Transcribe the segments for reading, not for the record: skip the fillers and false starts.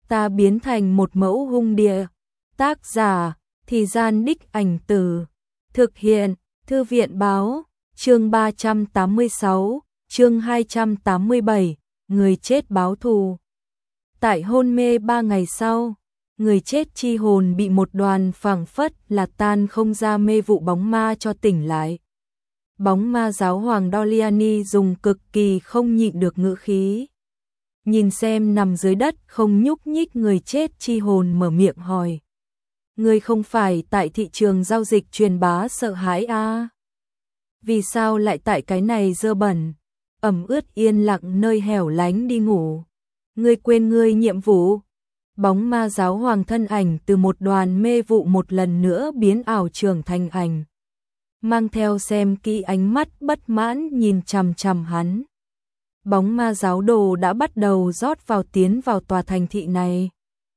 ta biến thành một mẫu hung địa. Tác giả, Thì Gian Đích Ảnh Từ. Thực hiện, Thư viện Báo. Chương 386, chương 287, người chết báo thù. Tại hôn mê 3 ngày sau, người chết chi hồn bị một đoàn phảng phất là tan không ra mê vụ bóng ma cho tỉnh lại. Bóng ma giáo hoàng Doliani dùng cực kỳ không nhịn được ngữ khí. Nhìn xem nằm dưới đất không nhúc nhích người chết chi hồn mở miệng hỏi. Người không phải tại thị trường giao dịch truyền bá sợ hãi à? Vì sao lại tại cái này dơ bẩn, ẩm ướt yên lặng nơi hẻo lánh đi ngủ? Ngươi quên ngươi nhiệm vụ. Bóng ma giáo hoàng thân ảnh từ một đoàn mê vụ một lần nữa biến ảo trưởng thành ảnh. Mang theo xem kỹ ánh mắt bất mãn nhìn chằm chằm hắn. Bóng ma giáo đồ đã bắt đầu rót vào tiến vào tòa thành thị này.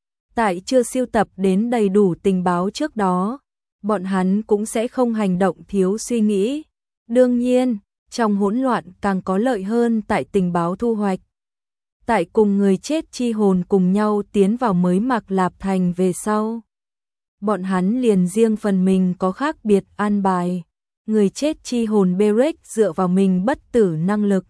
Tại chưa siêu tập đến đầy đủ tình báo trước đó, bọn hắn cũng sẽ không hành động thiếu suy nghĩ. Đương nhiên, trong hỗn loạn càng có lợi hơn tại tình báo thu hoạch. Tại cùng người chết chi hồn cùng nhau tiến vào mới Mạc Lạp Thành về sau. Bọn hắn liền riêng phần mình có khác biệt an bài. Người chết chi hồn Berek dựa vào mình bất tử năng lực,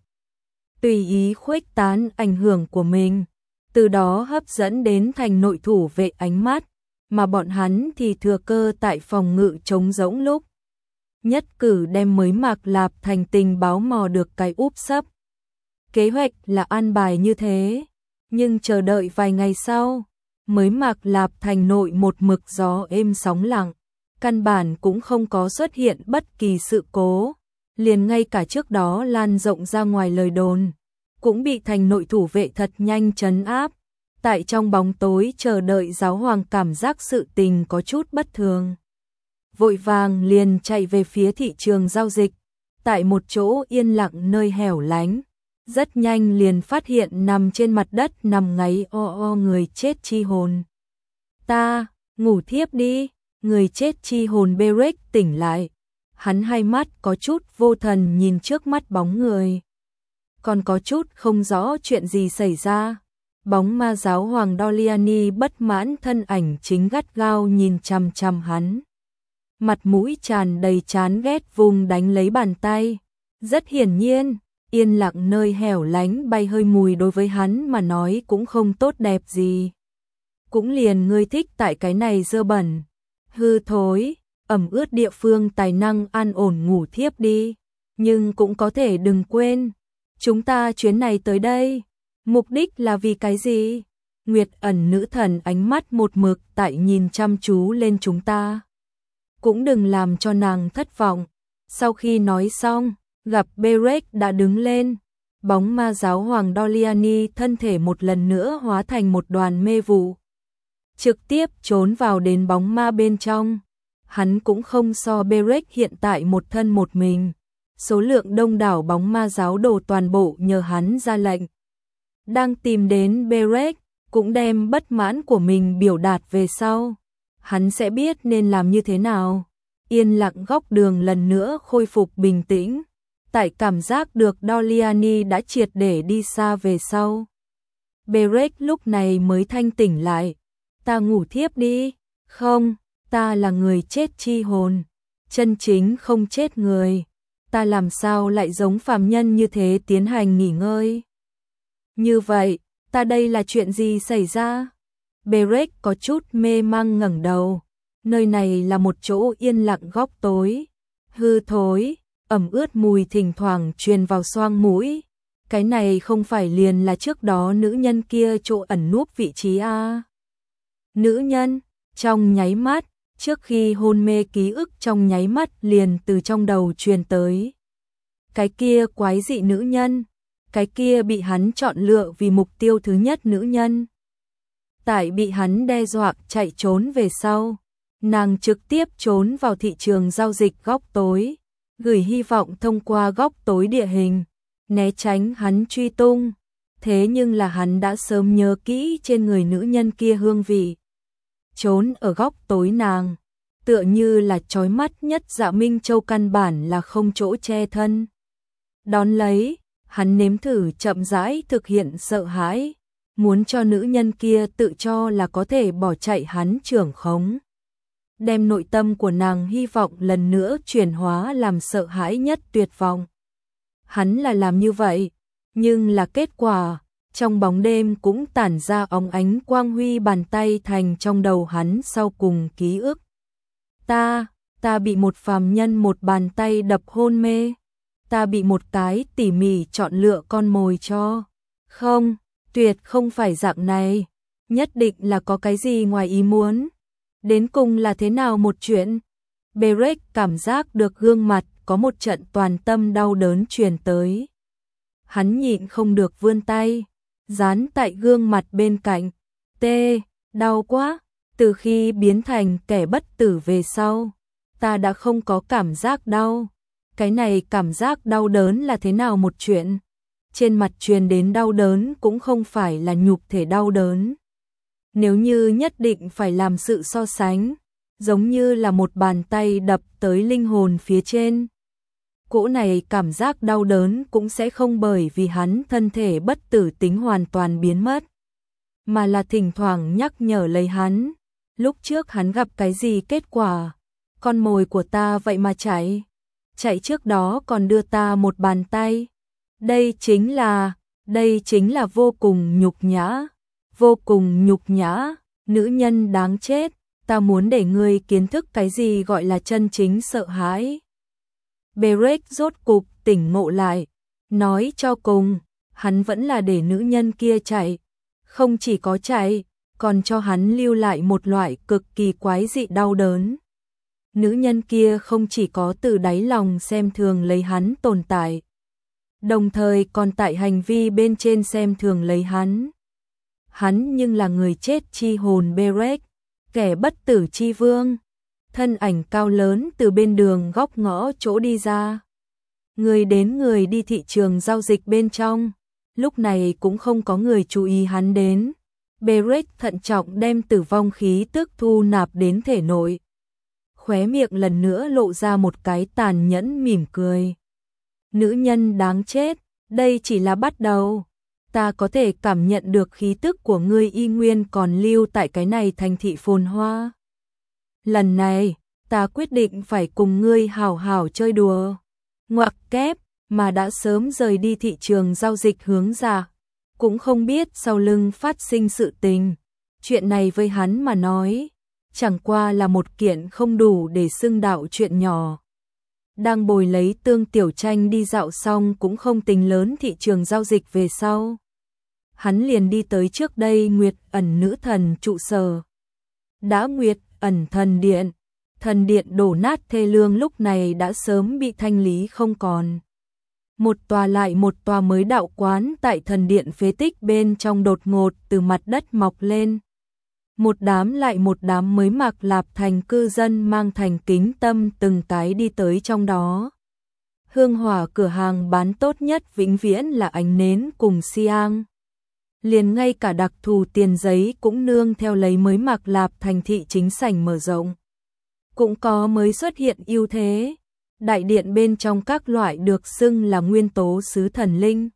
tùy ý khuếch tán ảnh hưởng của mình, từ đó hấp dẫn đến thành nội thủ vệ ánh mắt, mà bọn hắn thì thừa cơ tại phòng ngự trống rỗng lúc. Nhất cử đem mới Mạc Lạp Thành tình báo mò được cái úp sấp. Kế hoạch là an bài như thế, nhưng chờ đợi vài ngày sau, mới Mạc Lạp Thành nội một mực gió êm sóng lặng, căn bản cũng không có xuất hiện bất kỳ sự cố, liền ngay cả trước đó lan rộng ra ngoài lời đồn, cũng bị thành nội thủ vệ thật nhanh trấn áp. Tại trong bóng tối chờ đợi giáo hoàng cảm giác sự tình có chút bất thường. Vội vàng liền chạy về phía thị trường giao dịch, tại một chỗ yên lặng nơi hẻo lánh. Rất nhanh liền phát hiện nằm trên mặt đất nằm ngáy o người chết chi hồn. Ta, ngủ thiếp đi, người chết chi hồn Berek tỉnh lại. Hắn hai mắt có chút vô thần nhìn trước mắt bóng người. Còn có chút không rõ chuyện gì xảy ra. Bóng ma giáo hoàng Doliani bất mãn thân ảnh chính gắt gao nhìn chằm chằm hắn. Mặt mũi tràn đầy chán ghét vùng đánh lấy bàn tay. Rất hiển nhiên, yên lặng nơi hẻo lánh bay hơi mùi đối với hắn mà nói cũng không tốt đẹp gì. Cũng liền ngươi thích tại cái này dơ bẩn, hư thối, ẩm ướt địa phương tài năng an ổn ngủ thiếp đi. Nhưng cũng có thể đừng quên, chúng ta chuyến này tới đây, mục đích là vì cái gì? Nguyệt ẩn nữ thần ánh mắt một mực tại nhìn chăm chú lên chúng ta. Cũng đừng làm cho nàng thất vọng. Sau khi nói xong, gặp Berek đã đứng lên. Bóng ma giáo hoàng Doliani thân thể một lần nữa hóa thành một đoàn mê vụ, trực tiếp trốn vào đến bóng ma bên trong. Hắn cũng không so Berek hiện tại một thân một mình. Số lượng đông đảo bóng ma giáo đồ toàn bộ nhờ hắn ra lệnh. Đang tìm đến Berek, cũng đem bất mãn của mình biểu đạt về sau. Hắn sẽ biết nên làm như thế nào. Yên lặng góc đường lần nữa khôi phục bình tĩnh. Tại cảm giác được Doliani đã triệt để đi xa về sau. Berek lúc này mới thanh tỉnh lại. Ta ngủ thiếp đi. Không, ta là người chết chi hồn. Chân chính không chết người. Ta làm sao lại giống phàm nhân như thế tiến hành nghỉ ngơi? Như vậy, ta đây là chuyện gì xảy ra? Berek có chút mê mang ngẩng đầu. Nơi này là một chỗ yên lặng góc tối, hư thối, ẩm ướt mùi thỉnh thoảng truyền vào xoang mũi. Cái này không phải liền là trước đó nữ nhân kia chỗ ẩn núp vị trí à? Nữ nhân, trong nháy mắt, trước khi hôn mê ký ức trong nháy mắt liền từ trong đầu truyền tới. Cái kia quái dị nữ nhân, cái kia bị hắn chọn lựa vì mục tiêu thứ nhất nữ nhân. Tại bị hắn đe dọa chạy trốn về sau, nàng trực tiếp trốn vào thị trường giao dịch góc tối, gửi hy vọng thông qua góc tối địa hình, né tránh hắn truy tung. Thế nhưng là hắn đã sớm nhớ kỹ trên người nữ nhân kia hương vị. Trốn ở góc tối nàng, tựa như là chói mắt nhất Dạ Minh Châu căn bản là không chỗ che thân. Đón lấy, hắn nếm thử chậm rãi thực hiện sợ hãi. muốn cho nữ nhân kia tự cho là có thể bỏ chạy hắn trưởng khống. Đem nội tâm của nàng hy vọng lần nữa chuyển hóa làm sợ hãi nhất tuyệt vọng. Hắn là làm như vậy, nhưng là kết quả, trong bóng đêm cũng tản ra óng ánh quang huy bàn tay thành trong đầu hắn sau cùng ký ức. Ta bị một phàm nhân một bàn tay đập hôn mê. Ta bị một cái tỉ mỉ chọn lựa con mồi cho. Không, tuyệt không phải dạng này. Nhất định là có cái gì ngoài ý muốn. Đến cùng là thế nào một chuyện? Berek cảm giác được gương mặt có một trận toàn tâm đau đớn truyền tới. Hắn nhịn không được vươn tay, dán tại gương mặt bên cạnh. Đau quá, từ khi biến thành kẻ bất tử về sau, ta đã không có cảm giác đau. Cái này cảm giác đau đớn là thế nào một chuyện? Trên mặt truyền đến đau đớn cũng không phải là nhục thể đau đớn. Nếu như nhất định phải làm sự so sánh, giống như là một bàn tay đập tới linh hồn phía trên. Cỗ này cảm giác đau đớn cũng sẽ không bởi vì hắn thân thể bất tử tính hoàn toàn biến mất, mà là thỉnh thoảng nhắc nhở lấy hắn. Lúc trước hắn gặp cái gì kết quả? Con mồi của ta vậy mà chạy trước đó còn đưa ta một bàn tay. Đây chính là vô cùng nhục nhã. Vô cùng nhục nhã, nữ nhân đáng chết, ta muốn để ngươi kiến thức cái gì gọi là chân chính sợ hãi. Berek rốt cục tỉnh ngộ lại, nói cho cùng, hắn vẫn là để nữ nhân kia chạy, không chỉ có chạy, còn cho hắn lưu lại một loại cực kỳ quái dị đau đớn. Nữ nhân kia không chỉ có từ đáy lòng xem thường lấy hắn tồn tại, đồng thời còn tại hành vi bên trên xem thường lấy hắn. Hắn nhưng là người chết chi hồn Berek, kẻ bất tử chi vương. Thân ảnh cao lớn từ bên đường góc ngõ chỗ đi ra. Người đến người đi thị trường giao dịch bên trong. Lúc này cũng không có người chú ý hắn đến. Berek thận trọng đem tử vong khí tức thu nạp đến thể nội. Khóe miệng lần nữa lộ ra một cái tàn nhẫn mỉm cười. Nữ nhân đáng chết, đây chỉ là bắt đầu. Ta có thể cảm nhận được khí tức của ngươi y nguyên còn lưu tại cái này thành thị phồn hoa. Lần này, ta quyết định phải cùng ngươi hào hào chơi đùa. Ngoặc kép, mà đã sớm rời đi thị trường giao dịch hướng ra. Cũng không biết sau lưng phát sinh sự tình. Chuyện này với hắn mà nói, chẳng qua là một kiện không đủ để xưng đạo chuyện nhỏ. Đang bồi lấy Tương Tiểu Tranh đi dạo xong cũng không tính lớn thị trường giao dịch về sau. Hắn liền đi tới trước đây Nguyệt Ẩn nữ thần trụ sở. Đã Nguyệt Ẩn thần điện đổ nát thê lương lúc này đã sớm bị thanh lý không còn. Một tòa lại một tòa mới đạo quán tại thần điện phế tích bên trong đột ngột từ mặt đất mọc lên. Một đám lại một đám mới Mạc Lạp Thành cư dân mang thành kính tâm từng cái đi tới trong đó. Hương hỏa cửa hàng bán tốt nhất vĩnh viễn là ánh nến cùng xiang. Liền ngay cả đặc thù tiền giấy cũng nương theo lấy mới Mạc Lạp Thành thị chính sảnh mở rộng. Cũng có mới xuất hiện ưu thế. Đại điện bên trong các loại được xưng là nguyên tố sứ thần linh.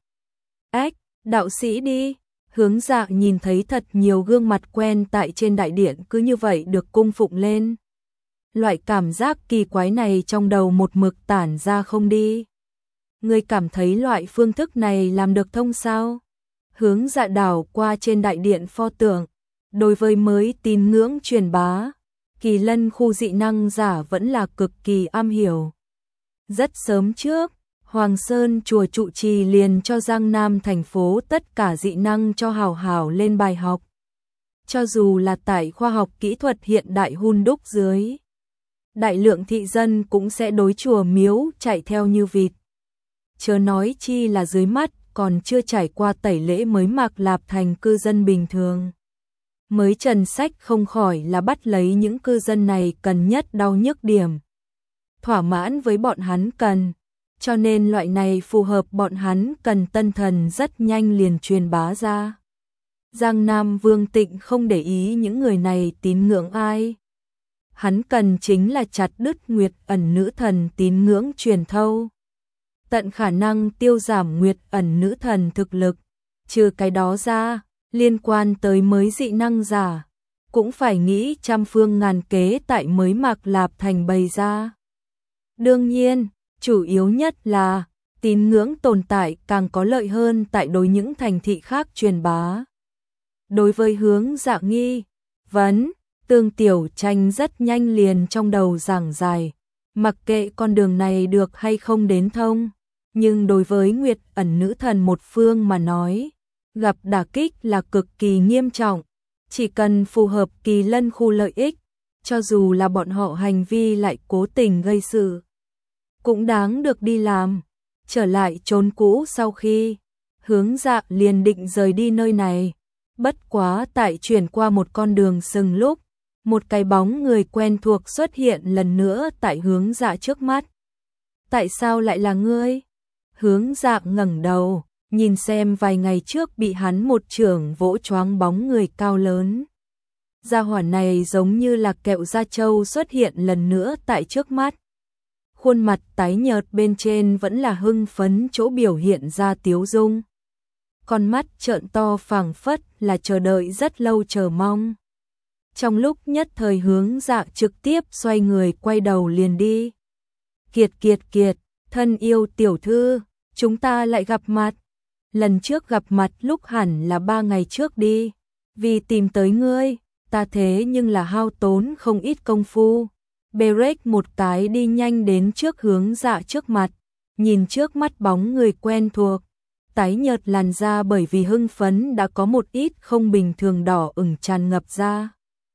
Đạo sĩ đi. Hướng Dạ nhìn thấy thật nhiều gương mặt quen tại trên đại điện cứ như vậy được cung phụng lên. Loại cảm giác kỳ quái này trong đầu một mực tản ra không đi. Ngươi cảm thấy loại phương thức này làm được thông sao? Hướng Dạ đảo qua trên đại điện pho tượng. Đối với mới tín ngưỡng truyền bá, Kỳ Lân khu dị năng giả vẫn là cực kỳ am hiểu. Rất sớm trước, Hoàng Sơn chùa trụ trì liền cho Giang Nam thành phố tất cả dị năng cho hào hào lên bài học. Cho dù là tại khoa học kỹ thuật hiện đại hun đúc dưới, đại lượng thị dân cũng sẽ đối chùa miếu chạy theo như vịt. Chớ nói chi là dưới mắt còn chưa trải qua tẩy lễ mới Mạc Lạp Thành cư dân bình thường. Mới Trần Sách không khỏi là bắt lấy những cư dân này cần nhất đau nhức điểm. Thỏa mãn với bọn hắn cần. Cho nên loại này phù hợp bọn hắn cần tân thần rất nhanh liền truyền bá ra. Giang Nam Vương Tịnh không để ý những người này tín ngưỡng ai. Hắn cần chính là chặt đứt Nguyệt Ẩn nữ thần tín ngưỡng truyền thâu. Tận khả năng tiêu giảm Nguyệt Ẩn nữ thần thực lực. Trừ cái đó ra, liên quan tới mới dị năng giả, cũng phải nghĩ trăm phương ngàn kế tại mới Mạc Lạp Thành bày ra. Đương nhiên, chủ yếu nhất là tín ngưỡng tồn tại càng có lợi hơn tại đối những thành thị khác truyền bá. Đối với hướng dạ nghi vấn, Tương Tiểu Tranh rất nhanh liền trong đầu giảng giải, mặc kệ con đường này được hay không đến thông, nhưng đối với Nguyệt Ẩn nữ thần một phương mà nói, gặp đả kích là cực kỳ nghiêm trọng, chỉ cần phù hợp Kỳ Lân khu lợi ích, cho dù là bọn họ hành vi lại cố tình gây sự, cũng đáng được đi làm. Trở lại chốn cũ sau khi hướng dạ liền định rời đi nơi này, bất quá tại chuyển qua một con đường sừng lúc, một cái bóng người quen thuộc xuất hiện lần nữa tại hướng dạ trước mắt. Tại sao lại là ngươi? Hướng dạ ngẩng đầu, nhìn xem vài ngày trước bị hắn một chưởng vỗ choáng bóng người cao lớn. Gia hỏa này giống như là kẹo da trâu xuất hiện lần nữa tại trước mắt. Khuôn mặt tái nhợt bên trên vẫn là hưng phấn chỗ biểu hiện ra tiếu dung. Con mắt trợn to phảng phất là chờ đợi rất lâu chờ mong. Trong lúc nhất thời hướng dạ trực tiếp xoay người quay đầu liền đi. Kiệt, thân yêu tiểu thư, chúng ta lại gặp mặt. Lần trước gặp mặt lúc hẳn là 3 ngày trước đi. Vì tìm tới ngươi, ta thế nhưng là hao tốn không ít công phu. Berek một cái đi nhanh đến trước hướng dạ trước mặt, nhìn trước mắt bóng người quen thuộc, tái nhợt làn da bởi vì hưng phấn đã có một ít không bình thường đỏ ửng tràn ngập ra.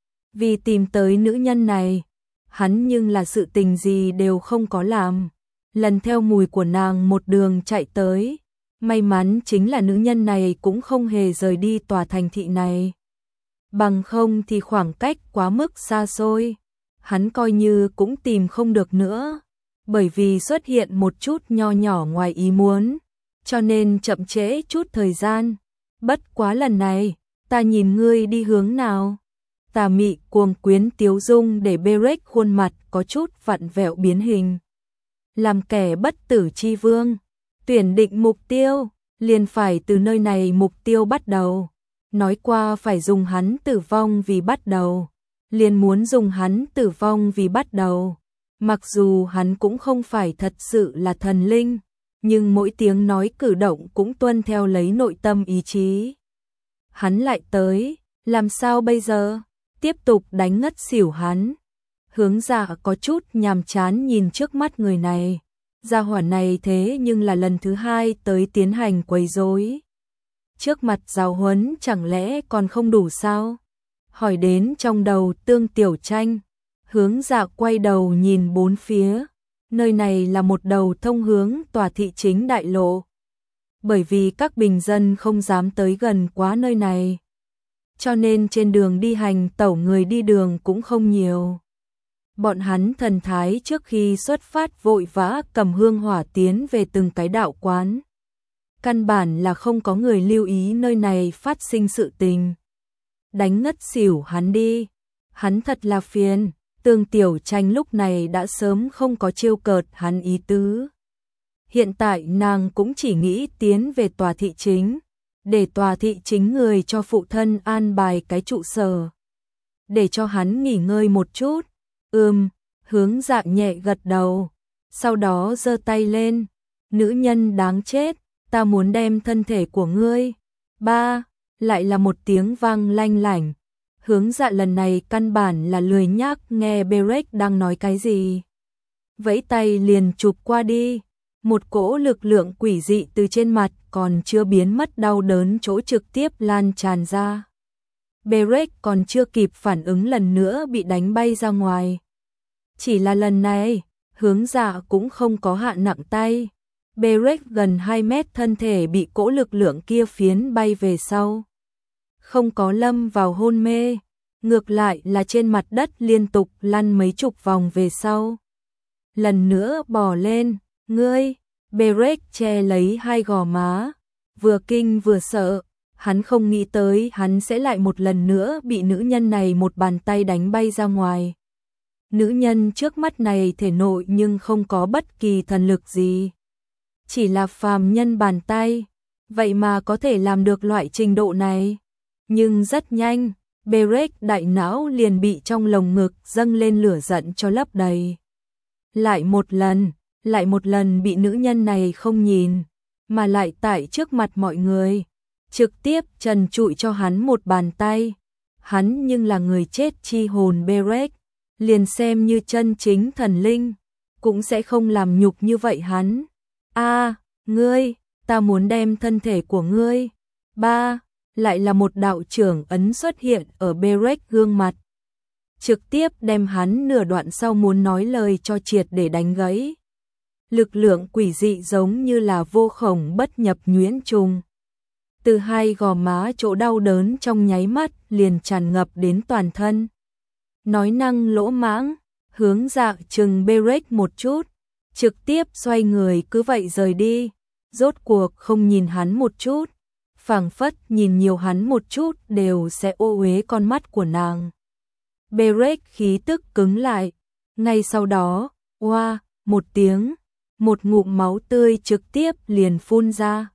Vì tìm tới nữ nhân này, hắn nhưng là sự tình gì đều không có làm, lần theo mùi của nàng một đường chạy tới, may mắn chính là nữ nhân này cũng không hề rời đi tòa thành thị này. Bằng không thì khoảng cách quá mức xa xôi, hắn coi như cũng tìm không được nữa, bởi vì xuất hiện một chút nho nhỏ ngoài ý muốn, cho nên chậm trễ chút thời gian. Bất quá lần này, ta nhìn ngươi đi hướng nào? Tà mị cuồng quyến tiếu dung để Berek khuôn mặt có chút vặn vẹo biến hình. Làm kẻ bất tử chi vương, tuyển định mục tiêu, liền phải từ nơi này mục tiêu bắt đầu. Nói qua phải dùng hắn tử vong vì bắt đầu, liền muốn dùng hắn tử vong vì bắt đầu. Mặc dù hắn cũng không phải thật sự là thần linh, nhưng mỗi tiếng nói cử động cũng tuân theo lấy nội tâm ý chí. Hắn lại tới, làm sao bây giờ? Tiếp tục đánh ngất xỉu hắn. Hướng dạ có chút nhàm chán nhìn trước mắt người này. Gia hỏa này thế nhưng là lần thứ 2 tới tiến hành quấy rối. Trước mặt giáo huấn chẳng lẽ còn không đủ sao? Hỏi đến trong đầu Tương Tiểu Tranh, hướng dạ quay đầu nhìn bốn phía. Nơi này là một đầu thông hướng tòa thị chính đại lộ. Bởi vì các bình dân không dám tới gần quá nơi này, cho nên trên đường đi hành tẩu người đi đường cũng không nhiều. Bọn hắn thần thái trước khi xuất phát vội vã cầm hương hỏa tiến về từng cái đạo quán. Căn bản là không có người lưu ý nơi này phát sinh sự tình. Đánh ngất xỉu hắn đi. Hắn thật là phiền. Tương Tiểu Tranh lúc này đã sớm không có trêu cợt hắn ý tứ. Hiện tại nàng cũng chỉ nghĩ tiến về tòa thị chính, để tòa thị chính người cho phụ thân an bài cái trụ sở, để cho hắn nghỉ ngơi một chút. Hướng dạ nhẹ gật đầu, sau đó giơ tay lên. Nữ nhân đáng chết, ta muốn đem thân thể của ngươi. Ba, lại là một tiếng vang lanh lảnh. Hướng dạ lần này căn bản là lười nhác nghe Berek đang nói cái gì. Vẫy tay liền chụp qua đi. Một cỗ lực lượng quỷ dị từ trên mặt còn chưa biến mất đau đớn chỗ trực tiếp lan tràn ra. Berek còn chưa kịp phản ứng lần nữa bị đánh bay ra ngoài. Chỉ là lần này, hướng dạ cũng không có hạ nặng tay. Berek gần 2 mét thân thể bị cỗ lực lượng kia phiến bay về sau. Không có lâm vào hôn mê, ngược lại là trên mặt đất liên tục lăn mấy chục vòng về sau. Lần nữa bò lên, ngươi, Berek che lấy hai gò má, vừa kinh vừa sợ, hắn không nghĩ tới hắn sẽ lại một lần nữa bị nữ nhân này một bàn tay đánh bay ra ngoài. Nữ nhân trước mắt này thể nội nhưng không có bất kỳ thần lực gì. Chỉ là phàm nhân bàn tay, vậy mà có thể làm được loại trình độ này. Nhưng rất nhanh, Berek đại não liền bị trong lồng ngực dâng lên lửa giận cho lấp đầy. Lại một lần bị nữ nhân này không nhìn, mà lại tại trước mặt mọi người, trực tiếp trần trụi cho hắn một bàn tay. Hắn nhưng là người chết chi hồn Berek, liền xem như chân chính thần linh, cũng sẽ không làm nhục như vậy hắn. A, ngươi, ta muốn đem thân thể của ngươi. Ba, lại là một đạo trưởng ấn xuất hiện ở Berek gương mặt, trực tiếp đem hắn nửa đoạn sau muốn nói lời cho triệt để đánh gãy. Lực lượng quỷ dị giống như là vô khổng bất nhập nhuyễn trùng. Từ hai gò má chỗ đau đớn trong nháy mắt liền tràn ngập đến toàn thân. Nói năng lỗ mãng, hướng dạ chừng Berek một chút, trực tiếp xoay người cứ vậy rời đi, rốt cuộc không nhìn hắn một chút, phảng phất nhìn nhiều hắn một chút đều sẽ ô uế con mắt của nàng. Berek khí tức cứng lại, ngay sau đó, oa, một tiếng, một ngụm máu tươi trực tiếp liền phun ra.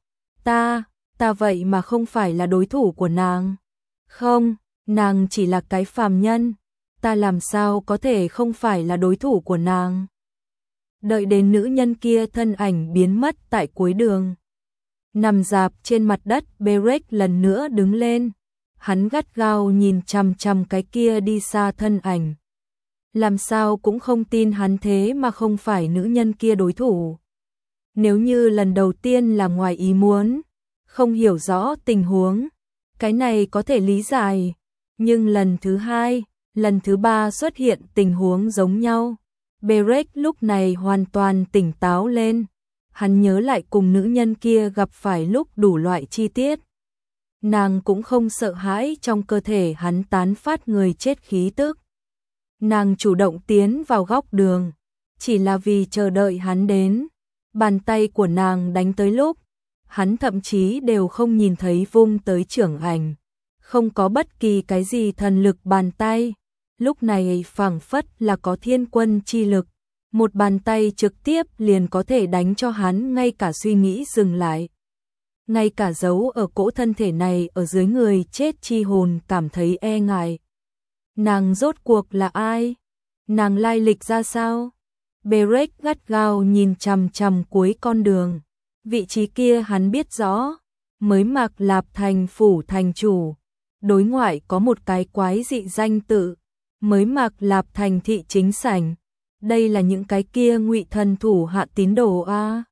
Ta vậy mà không phải là đối thủ của nàng. Không, nàng chỉ là cái phàm nhân, ta làm sao có thể không phải là đối thủ của nàng. Đợi đến nữ nhân kia thân ảnh biến mất tại cuối đường. Nằm rạp trên mặt đất, Berek lần nữa đứng lên. Hắn gắt gao nhìn chằm chằm cái kia đi xa thân ảnh. Làm sao cũng không tin hắn thế mà không phải nữ nhân kia đối thủ. Nếu như lần đầu tiên là ngoài ý muốn, không hiểu rõ tình huống, cái này có thể lý giải. Nhưng lần thứ hai, lần thứ ba xuất hiện tình huống giống nhau. Berek lúc này hoàn toàn tỉnh táo lên. Hắn nhớ lại cùng nữ nhân kia gặp phải lúc đủ loại chi tiết. Nàng cũng không sợ hãi trong cơ thể hắn tán phát người chết khí tức. Nàng chủ động tiến vào góc đường, chỉ là vì chờ đợi hắn đến. Bàn tay của nàng đánh tới lúc, hắn thậm chí đều không nhìn thấy vung tới trưởng ảnh. Không có bất kỳ cái gì thần lực bàn tay. Lúc này phảng phất là có thiên quân chi lực. Một bàn tay trực tiếp liền có thể đánh cho hắn ngay cả suy nghĩ dừng lại. Ngay cả dấu ở cỗ thân thể này ở dưới người chết chi hồn cảm thấy e ngại. Nàng rốt cuộc là ai? Nàng lai lịch ra sao? Berek gắt gao nhìn chằm chằm cuối con đường. Vị trí kia hắn biết rõ. Mới Mạc Lạp thành phủ thành chủ. Đối ngoại có một cái quái dị danh tự. Mới Mạc Lạp thành thị chính sảnh. Đây là những cái kia ngụy thần thủ hạ tín đồ a.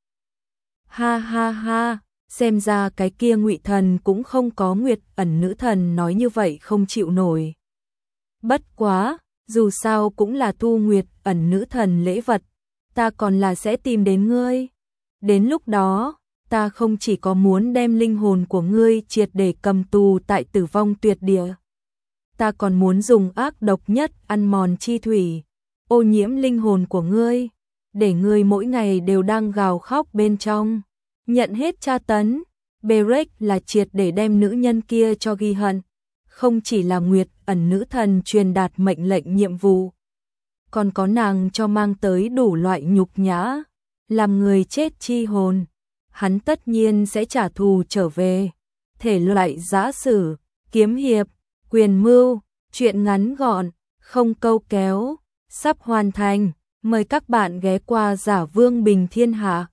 Ha ha ha, xem ra cái kia ngụy thần cũng không có Nguyệt Ẩn nữ thần nói như vậy không chịu nổi. Bất quá, dù sao cũng là thu Nguyệt Ẩn nữ thần lễ vật, ta còn là sẽ tìm đến ngươi. Đến lúc đó, ta không chỉ có muốn đem linh hồn của ngươi triệt để cầm tù tại Tử Vong Tuyệt Địa, ta còn muốn dùng ác độc nhất ăn mòn chi thủy, ô nhiễm linh hồn của ngươi, để ngươi mỗi ngày đều đang gào khóc bên trong, nhận hết tra tấn. Berek là triệt để đem nữ nhân kia cho ghi hận, không chỉ là Nguyệt Ẩn nữ thần truyền đạt mệnh lệnh nhiệm vụ, còn có nàng cho mang tới đủ loại nhục nhã, làm người chết chi hồn, hắn tất nhiên sẽ trả thù trở về. Thể loại giã sử, kiếm hiệp, quyền mưu, truyện ngắn gọn, không câu kéo, sắp hoàn thành, mời các bạn ghé qua Giả Vương Bình Thiên Hạ.